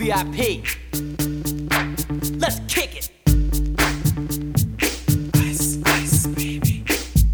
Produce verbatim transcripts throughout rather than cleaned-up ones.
V I P. Let's kick it. Ice, ice, baby.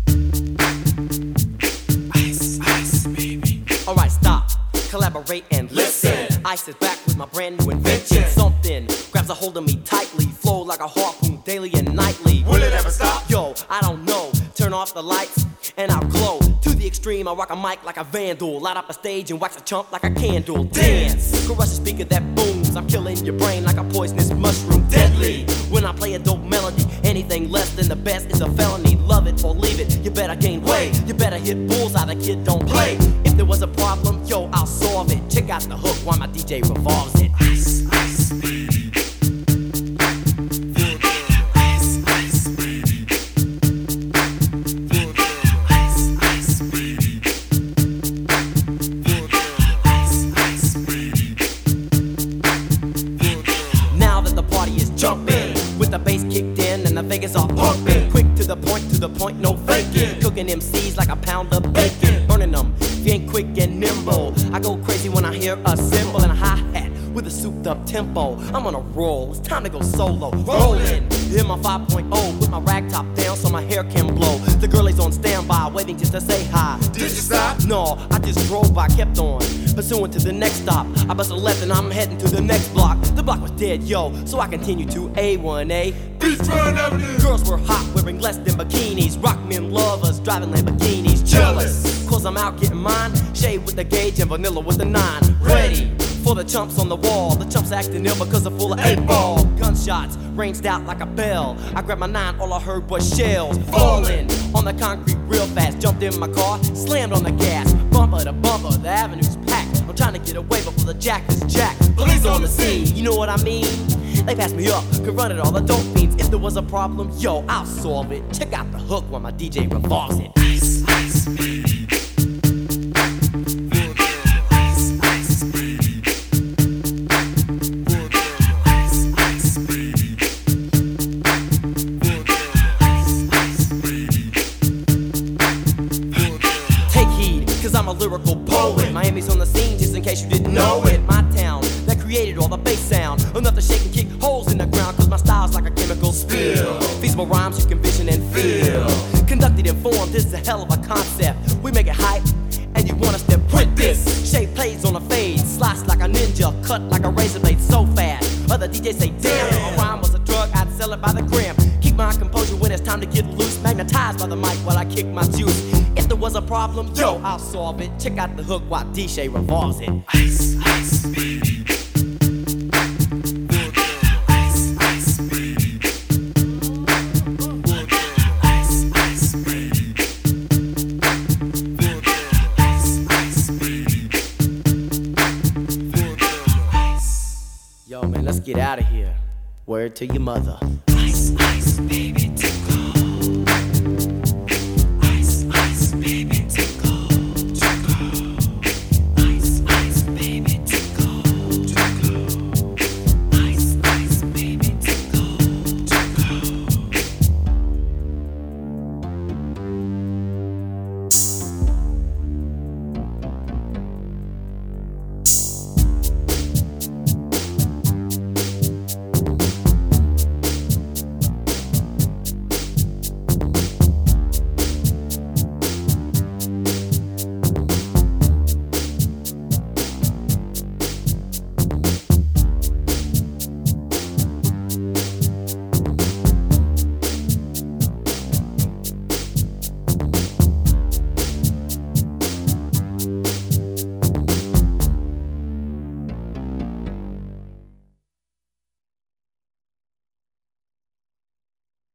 Ice, ice, baby. Alright, stop, collaborate and listen. Ice is back with my brand new invention. Something grabs a hold of me tightly, flow like a harpoon daily and nightly. Will it ever stop? Yo, I don't know. Turn off the lights and I'll glow. To the extreme, I rock a mic like a vandal. Light up a stage and wax a chump like a candle. Dance, crush a speaker that booms. I'm killing your brain like a poisonous mushroom. Deadly, when I play a dope melody. Anything less than the best is a felony. Love it or leave it, you better gain weight. You better hit bullseye, the kid don't play. If there was a problem, yo, I'll solve it. Check out the hook while my D J revolves it. Ice, ice, baby. Jumping, with the bass kicked in and the Vegas are pumping. Quick to the point, to the point, no faking. Cooking M Cs like a pound of bacon. Burning them, if you ain't quick and nimble. I go crazy when I hear a cymbal and a hi-hat with a souped up tempo. I'm on a roll, it's time to go solo. Rolling, hit my five point oh with my rag top down so my hair can blow. The girl is on standby, waiting just to say hi. Did you stop? No, I just drove by, kept on pursuing to the next stop. I bust a left and I'm heading to the next block. The block was dead, yo, so I continued to A one A. Beachfront Avenue. Girls were hot, wearing less than bikinis. Rock men lovers, driving Lamborghinis. Jealous, cause I'm out getting mine. Shade with the gauge and vanilla with the nine. Ready for the chumps on the wall. The chumps acting ill because they're full of eight ball. Gunshots ranged out like a bell. I grabbed my nine, all I heard was shells falling on the concrete real fast. Jumped in my car, slammed on the gas. Bumper to bumper, the avenue's packed. I'm trying to get away before the jack is jacked. Police on the scene, you know what I mean? They passed me up, could run it all the dope fiends. If there was a problem, yo, I'll solve it. Check out the hook while my D J revolves it. Ice, ice, baby. I'm a lyrical poet. Miami's on the scene, just in case you didn't know it. My town that created all the bass sound. Enough to shake and kick holes in the ground, cause my style's like a chemical spill. Feasible rhymes you can vision and feel. Conducted in form, this is a hell of a concept. We make it hype, and you want us to print this. Shape plays on a fade, slice like a ninja, cut like a razor blade so fast. Other D Js say, damn, if a rhyme was a drug, I'd sell it by the gram. Keep my composure when it's time to get loose. Magnetized by the mic while I kick my juice. If there was a problem, yo, I'll solve it. Check out the hook while D J revolves it. Ice, ice, baby. Ice, ice, baby. Ice, ice, baby. Ice, ice, baby. Yo, man, let's get out of here. Word to your mother. Ice, ice, baby.